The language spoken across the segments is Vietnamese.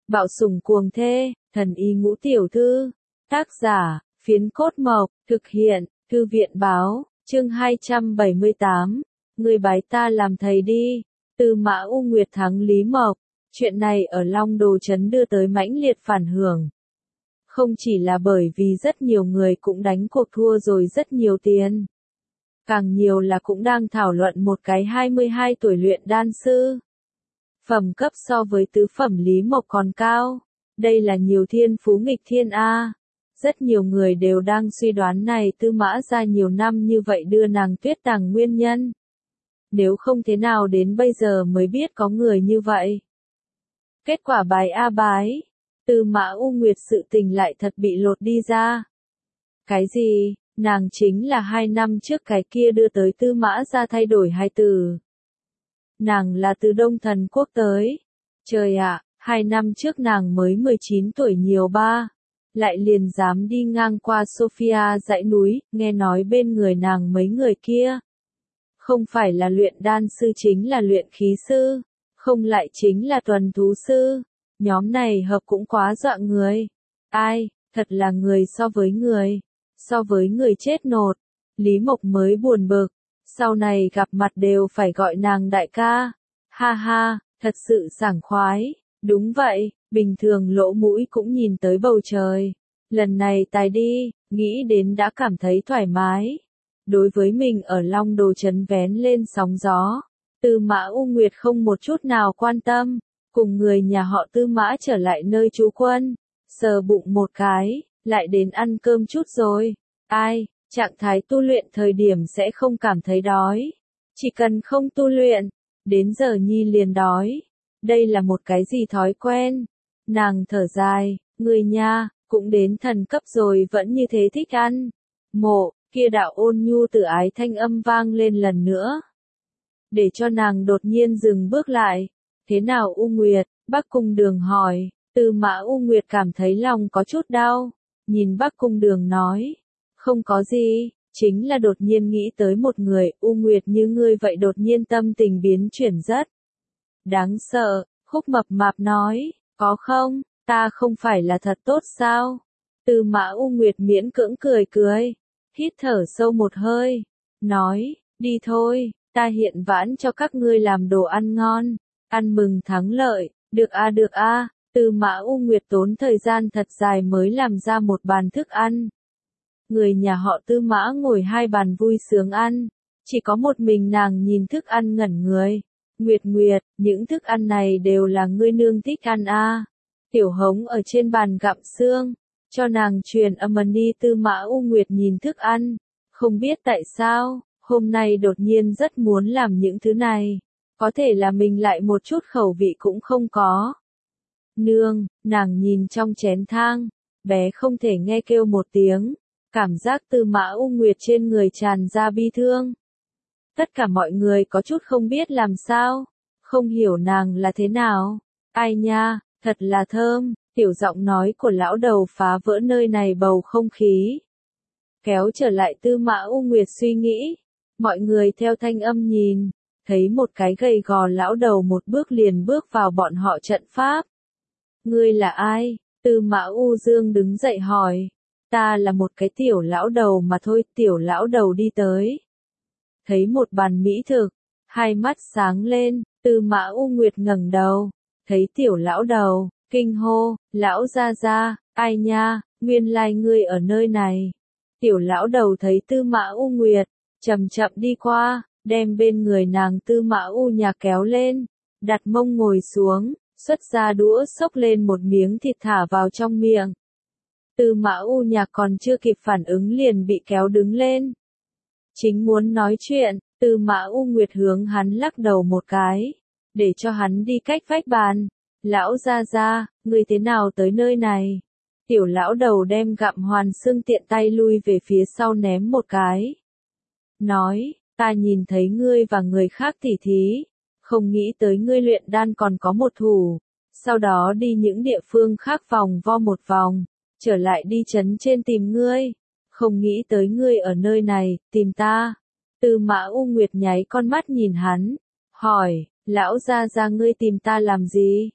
Bạo sủng cuồng thê, thần y ngũ tiểu thư. Tác giả, Phiến Cốt Mộc, thực hiện, Thư viện báo, chương 278. Người bái ta làm thầy đi. Tư Mã U Nguyệt thắng Lý Mộc. Chuyện này ở Long Đồ Trấn đưa tới mãnh liệt phản hưởng. Không chỉ là bởi vì rất nhiều người cũng đánh cuộc thua rồi rất nhiều tiền. Càng nhiều là cũng đang thảo luận một cái 22 tuổi luyện đan sư. Phẩm cấp so với tứ phẩm Lý Mộc còn cao. Đây là nhiều thiên phú nghịch thiên A. Rất nhiều người đều đang suy đoán này Tư Mã ra nhiều năm như vậy đưa nàng Tuyết Tàng nguyên nhân. Nếu không thế nào đến bây giờ mới biết có người như vậy. Kết quả bái a bái. Tư Mã U Nguyệt sự tình lại thật bị lột đi ra. Cái gì? Nàng chính là 2 năm trước cái kia đưa tới Tư Mã ra thay đổi hai từ. Nàng là từ Đông Thần Quốc tới. Trời ạ, 2 năm trước nàng mới 19 tuổi nhiều ba. Lại liền dám đi ngang qua Sophia dãy núi, nghe nói bên người nàng mấy người kia. Không phải là luyện đan sư chính là luyện khí sư, không lại chính là tuần thú sư. Nhóm này hợp cũng quá dọa người. Ai, thật là người so với người chết nột. Lý Mộc mới buồn bực, sau này gặp mặt đều phải gọi nàng đại ca. Ha ha, thật sự sảng khoái. Đúng vậy, bình thường lỗ mũi cũng nhìn tới bầu trời. Lần này tài đi, nghĩ đến đã cảm thấy thoải mái. Đối với mình ở Long Đồ Trấn vén lên sóng gió, Tư Mã U Nguyệt không một chút nào quan tâm, cùng người nhà họ Tư Mã trở lại nơi trú quân, sờ bụng một cái, lại đến ăn cơm chút rồi. Ai, trạng thái tu luyện thời điểm sẽ không cảm thấy đói, chỉ cần không tu luyện, đến giờ nhi liền đói. Đây là một cái gì thói quen? Nàng thở dài, người nha, cũng đến thần cấp rồi vẫn như thế thích ăn. Mộ, kia đạo ôn nhu tự ái thanh âm vang lên lần nữa. Để cho nàng đột nhiên dừng bước lại. Thế nào U Nguyệt? Bắc Cung Đường hỏi. Tư Mã U Nguyệt cảm thấy lòng có chút đau. Nhìn Bắc Cung Đường nói. Không có gì, chính là đột nhiên nghĩ tới một người U Nguyệt như ngươi vậy đột nhiên tâm tình biến chuyển rất đáng sợ. Khúc Mập Mạp nói. Có không? Ta không phải là thật tốt sao? Tư Mã U Nguyệt miễn cưỡng cười. Hít thở sâu một hơi. Nói, đi thôi, ta hiện vãn cho các ngươi làm đồ ăn ngon. Ăn mừng thắng lợi, được a. Tư Mã U Nguyệt tốn thời gian thật dài mới làm ra một bàn thức ăn. Người nhà họ Tư Mã ngồi 2 bàn vui sướng ăn. Chỉ có một mình nàng nhìn thức ăn ngẩn người. Nguyệt, những thức ăn này đều là ngươi nương thích ăn a. Tiểu Hống ở trên bàn gặm xương, cho nàng truyền âm đi. Tư Mã U Nguyệt nhìn thức ăn, không biết tại sao, hôm nay đột nhiên rất muốn làm những thứ này, có thể là mình lại một chút khẩu vị cũng không có. Nương, nàng nhìn trong chén thang, bé không thể nghe kêu một tiếng, cảm giác Tư Mã U Nguyệt trên người tràn ra bi thương. Tất cả mọi người có chút không biết làm sao, không hiểu nàng là thế nào. Ai nha, thật là thơm, tiểu giọng nói của lão đầu phá vỡ nơi này bầu không khí. Kéo trở lại Tư Mã U Nguyệt suy nghĩ, mọi người theo thanh âm nhìn, thấy một cái gầy gò lão đầu một bước liền bước vào bọn họ trận pháp. Ngươi là ai? Tư Mã U Dương đứng dậy hỏi. Ta là một cái tiểu lão đầu mà thôi. Tiểu lão đầu đi tới, thấy một bàn mỹ thực, hai mắt sáng lên. Tư Mã U Nguyệt ngẩng đầu, thấy tiểu lão đầu, kinh hô, lão gia gia, ai nha, nguyên lai ngươi ở nơi này. Tiểu lão đầu thấy Tư Mã U Nguyệt, chậm chậm đi qua, đem bên người nàng Tư Mã U Nhạc kéo lên, đặt mông ngồi xuống, xuất ra đũa xốc lên một miếng thịt thả vào trong miệng. Tư Mã U Nhạc còn chưa kịp phản ứng liền bị kéo đứng lên. Chính muốn nói chuyện, Tư Mã U Nguyệt hướng hắn lắc đầu một cái, để cho hắn đi cách vách bàn. Lão gia gia, ngươi thế nào tới nơi này? Tiểu lão đầu đem gặm hoàn xương tiện tay lui về phía sau ném một cái. Nói, ta nhìn thấy ngươi và người khác tỉ thí, không nghĩ tới ngươi luyện đan còn có một thủ. Sau đó đi những địa phương khác vòng vo một vòng, trở lại đi trấn trên tìm ngươi. Không nghĩ tới ngươi ở nơi này, tìm ta. Tư Mã U Nguyệt nháy con mắt nhìn hắn, hỏi, lão gia gia ngươi tìm ta làm gì?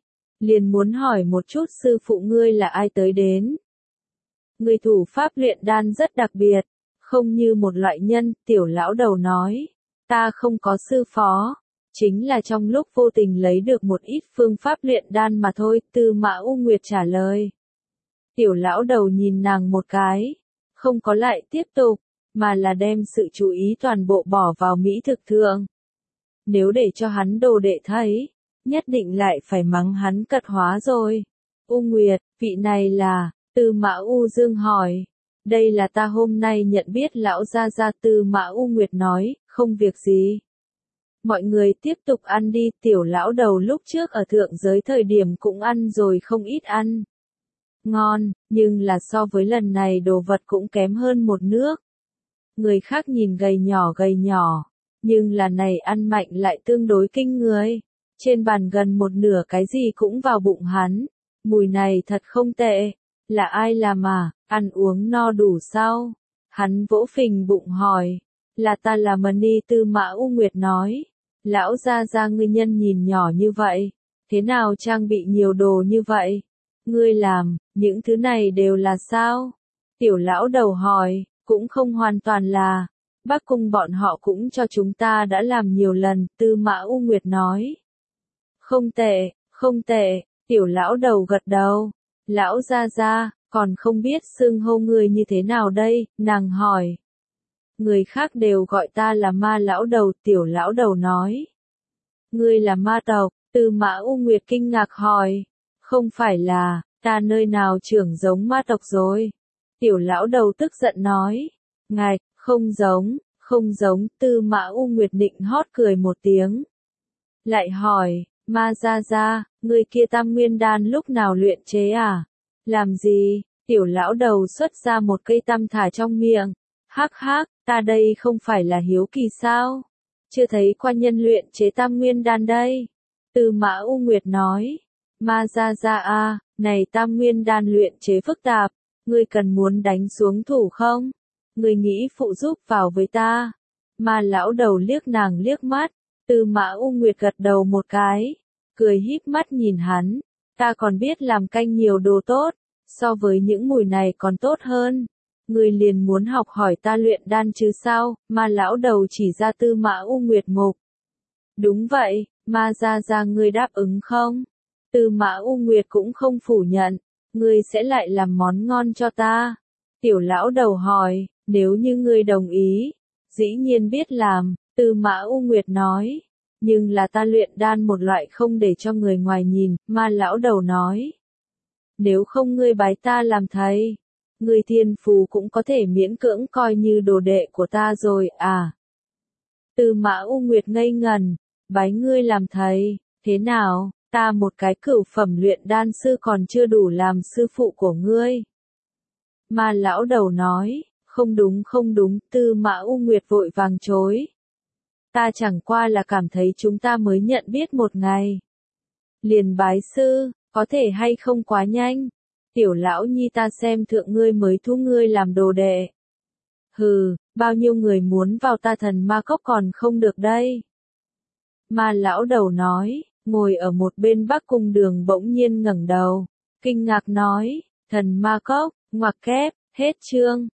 liền muốn hỏi một chút sư phụ ngươi là ai tới đến. Người thủ pháp luyện đan rất đặc biệt, không như một loại nhân, tiểu lão đầu nói. Ta không có sư phó, chính là trong lúc vô tình lấy được một ít phương pháp luyện đan mà thôi, Tư Mã U Nguyệt trả lời. Tiểu lão đầu nhìn nàng một cái, không có lại tiếp tục, mà là đem sự chú ý toàn bộ bỏ vào mỹ thực thượng. Nếu để cho hắn đồ đệ thấy, nhất định lại phải mắng hắn cật hóa rồi. U Nguyệt, vị này là, Tư Mã U Dương hỏi. Đây là ta hôm nay nhận biết lão gia gia, Tư Mã U Nguyệt nói, không việc gì. Mọi người tiếp tục ăn đi, tiểu lão đầu lúc trước ở thượng giới thời điểm cũng ăn rồi không ít ăn. Ngon, nhưng là so với lần này đồ vật cũng kém hơn một nước. Người khác nhìn gầy nhỏ, nhưng là này ăn mạnh lại tương đối kinh người. Trên bàn gần một nửa cái gì cũng vào bụng hắn. Mùi này thật không tệ. Là ai làm à, ăn uống no đủ sao? Hắn vỗ phình bụng hỏi. Là ta là Mani, Tư Mã U Nguyệt nói. Lão gia gia ngươi nhân nhìn nhỏ như vậy. Thế nào trang bị nhiều đồ như vậy? Ngươi làm, những thứ này đều là sao? Tiểu lão đầu hỏi, cũng không hoàn toàn là. Bắc cung bọn họ cũng cho chúng ta đã làm nhiều lần, Tư Mã U Nguyệt nói. Không tệ, không tệ, tiểu lão đầu gật đầu. Lão gia gia, còn không biết xưng hô người như thế nào đây, nàng hỏi. Người khác đều gọi ta là ma lão đầu, tiểu lão đầu nói. Ngươi là ma tộc, Tư Mã U Nguyệt kinh ngạc hỏi. Không phải là, ta nơi nào trưởng giống ma tộc rồi. Tiểu lão đầu tức giận nói. Ngài, không giống, Tư Mã U Nguyệt định hót cười một tiếng. Lại hỏi, ma gia gia, người kia tam nguyên đan lúc nào luyện chế à? Làm gì? Tiểu lão đầu xuất ra một cây tăm thả trong miệng. Hắc hắc, ta đây không phải là hiếu kỳ sao? Chưa thấy qua nhân luyện chế tam nguyên đan đây. Tư Mã U Nguyệt nói. Ma gia gia a, này tam nguyên đan luyện chế phức tạp, ngươi cần muốn đánh xuống thủ không? Ngươi nghĩ phụ giúp vào với ta? Ma lão đầu liếc nàng liếc mắt. Tư Mã U Nguyệt gật đầu một cái, cười híp mắt nhìn hắn. Ta còn biết làm canh nhiều đồ tốt, so với những mùi này còn tốt hơn. Ngươi liền muốn học hỏi ta luyện đan chứ sao? Ma lão đầu chỉ ra Tư Mã U Nguyệt mục. Đúng vậy, ma gia gia ngươi đáp ứng không? Tư Mã U Nguyệt cũng không phủ nhận. Ngươi sẽ lại làm món ngon cho ta. Tiểu lão đầu hỏi, nếu như ngươi đồng ý, dĩ nhiên biết làm. Tư Mã U Nguyệt nói, nhưng là ta luyện đan một loại không để cho người ngoài nhìn, ma lão đầu nói. Nếu không ngươi bái ta làm thầy, ngươi thiên phú cũng có thể miễn cưỡng coi như đồ đệ của ta rồi, à. Tư Mã U Nguyệt ngây ngần, bái ngươi làm thầy, thế nào, ta một cái cửu phẩm luyện đan sư còn chưa đủ làm sư phụ của ngươi. Ma lão đầu nói, không đúng, Tư Mã U Nguyệt vội vàng chối. Ta chẳng qua là cảm thấy chúng ta mới nhận biết một ngày. Liền bái sư, có thể hay không quá nhanh. Tiểu lão nhi ta xem thượng ngươi mới thu ngươi làm đồ đệ. Hừ, bao nhiêu người muốn vào ta thần ma cốc còn không được đây. Ma lão đầu nói, ngồi ở một bên Bắc Cung Đường bỗng nhiên ngẩng đầu, kinh ngạc nói, thần ma cốc, ngoặc kép, hết chương.